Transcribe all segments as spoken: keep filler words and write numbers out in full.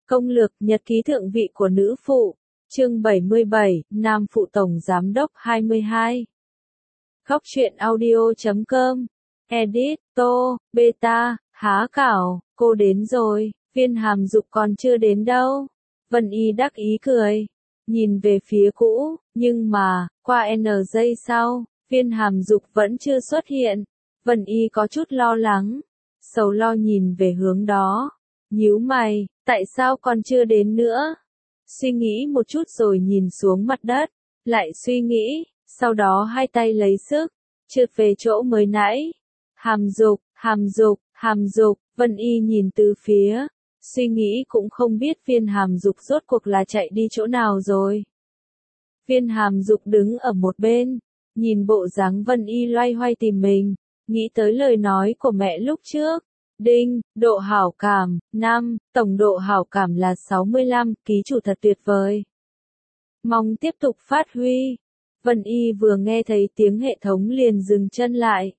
Công lược nhật ký thượng vị của nữ phụ, chương bảy mươi bảy, Nam phụ tổng giám đốc hai mươi hai. Khóc chuyện audio chấm com, edit, tô, beta, há cảo, cô đến rồi, Viên Hàm Dục còn chưa đến đâu. Vân Y đắc ý cười, nhìn về phía cũ, nhưng mà, qua N giây sau, Viên Hàm Dục vẫn chưa xuất hiện. Vân Y có chút lo lắng, sầu lo nhìn về hướng đó, nhíu mày, tại sao còn chưa đến nữa? Suy nghĩ một chút rồi nhìn xuống mặt đất, lại suy nghĩ, sau đó hai tay lấy sức, trượt về chỗ mới nãy. Hàm Dục, Hàm Dục, Hàm Dục, Vân Y nhìn từ phía, suy nghĩ cũng không biết Viên Hàm Dục rốt cuộc là chạy đi chỗ nào rồi. Viên Hàm Dục đứng ở một bên, nhìn bộ dáng Vân Y loay hoay tìm mình, nghĩ tới lời nói của mẹ lúc trước. Đinh, độ hảo cảm, năm, tổng độ hảo cảm là sáu mươi lăm, ký chủ thật tuyệt vời. Mong tiếp tục phát huy. Vân Y vừa nghe thấy tiếng hệ thống liền dừng chân lại.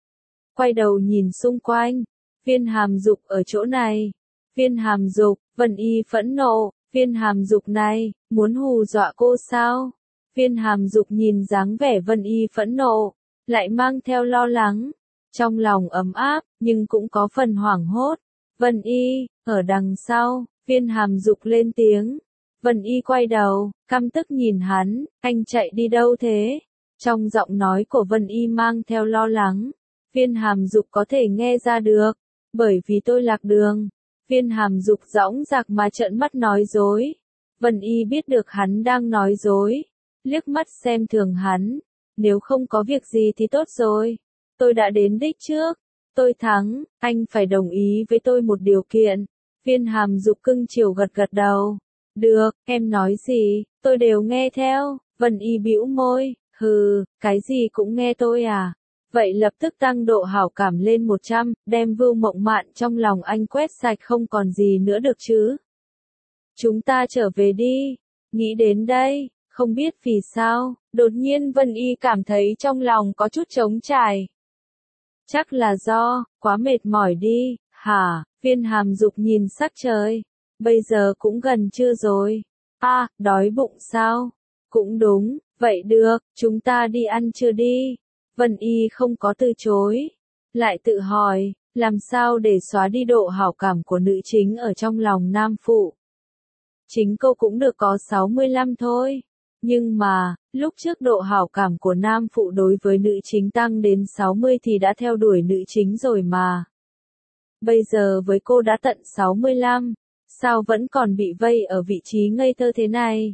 Quay đầu nhìn xung quanh, Viên Hàm Dục ở chỗ này. Viên Hàm Dục, Vân Y phẫn nộ, Viên Hàm Dục này, muốn hù dọa cô sao? Viên Hàm Dục nhìn dáng vẻ Vân Y phẫn nộ, lại mang theo lo lắng. Trong lòng ấm áp, nhưng cũng có phần hoảng hốt. Vân Y, ở đằng sau, Viên Hàm Dục lên tiếng. Vân Y quay đầu, căm tức nhìn hắn, anh chạy đi đâu thế? Trong giọng nói của Vân Y mang theo lo lắng. Viên Hàm Dục có thể nghe ra được, bởi vì tôi lạc đường. Viên Hàm Dục dõng dạc mà trợn mắt nói dối. Vân Y biết được hắn đang nói dối, liếc mắt xem thường hắn. Nếu không có việc gì thì tốt rồi. Tôi đã đến đích trước, tôi thắng, anh phải đồng ý với tôi một điều kiện. Viên Hàm Dục cưng chiều gật gật đầu. Được, em nói gì, tôi đều nghe theo. Vân Y bĩu môi, hừ, cái gì cũng nghe tôi à. Vậy lập tức tăng độ hảo cảm lên một trăm, đem Vưu Mộng Mạn trong lòng anh quét sạch không còn gì nữa được chứ. Chúng ta trở về đi. Nghĩ đến đây, không biết vì sao, đột nhiên Vân Y cảm thấy trong lòng có chút trống trải. Chắc là do, quá mệt mỏi đi, hả? Viên Hàm Dục nhìn sắc trời. Bây giờ cũng gần trưa rồi. À, đói bụng sao? Cũng đúng, vậy được, chúng ta đi ăn trưa đi. Vân Y không có từ chối. Lại tự hỏi, làm sao để xóa đi độ hảo cảm của nữ chính ở trong lòng nam phụ? Chính cô cũng được có sáu mươi lăm thôi. Nhưng mà, lúc trước độ hảo cảm của nam phụ đối với nữ chính tăng đến sáu mươi thì đã theo đuổi nữ chính rồi mà. Bây giờ với cô đã tận sáu mươi lăm, sao vẫn còn bị vây ở vị trí ngây thơ thế này?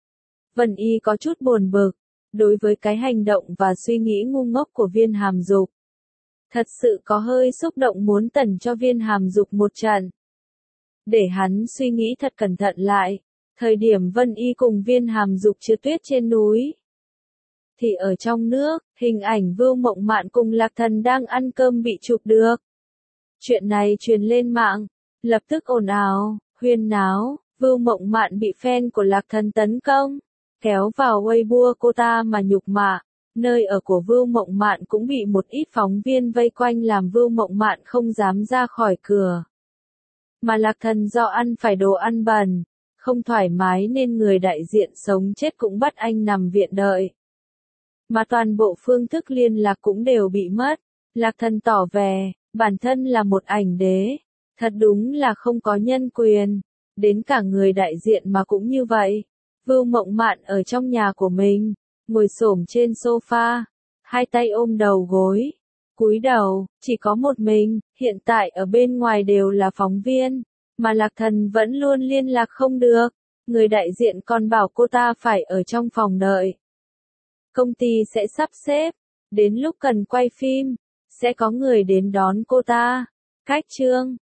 Vân Y có chút buồn bực, đối với cái hành động và suy nghĩ ngu ngốc của Viên Hàm Dục. Thật sự có hơi xúc động muốn tẩn cho Viên Hàm Dục một trận. Để hắn suy nghĩ thật cẩn thận lại. Thời điểm Vân Y cùng Viên Hàm Dục trượt tuyết trên núi, thì ở trong nước, hình ảnh Vưu Mộng Mạn cùng Lạc Thần đang ăn cơm bị chụp được. Chuyện này truyền lên mạng, lập tức ồn ào, huyên náo, Vưu Mộng Mạn bị fan của Lạc Thần tấn công, kéo vào Weibo cô ta mà nhục mạ. Nơi ở của Vưu Mộng Mạn cũng bị một ít phóng viên vây quanh làm Vưu Mộng Mạn không dám ra khỏi cửa. Mà Lạc Thần do ăn phải đồ ăn bẩn, không thoải mái nên người đại diện sống chết cũng bắt anh nằm viện đợi. Mà toàn bộ phương thức liên lạc cũng đều bị mất. Lạc Thần tỏ vẻ, bản thân là một ảnh đế. Thật đúng là không có nhân quyền. Đến cả người đại diện mà cũng như vậy. Vưu Mộng Mạn ở trong nhà của mình, ngồi xổm trên sofa, hai tay ôm đầu gối, cúi đầu, chỉ có một mình, hiện tại ở bên ngoài đều là phóng viên. Mà Lạc Thần vẫn luôn liên lạc không được, người đại diện còn bảo cô ta phải ở trong phòng đợi. Công ty sẽ sắp xếp, đến lúc cần quay phim, sẽ có người đến đón cô ta. Cách chương,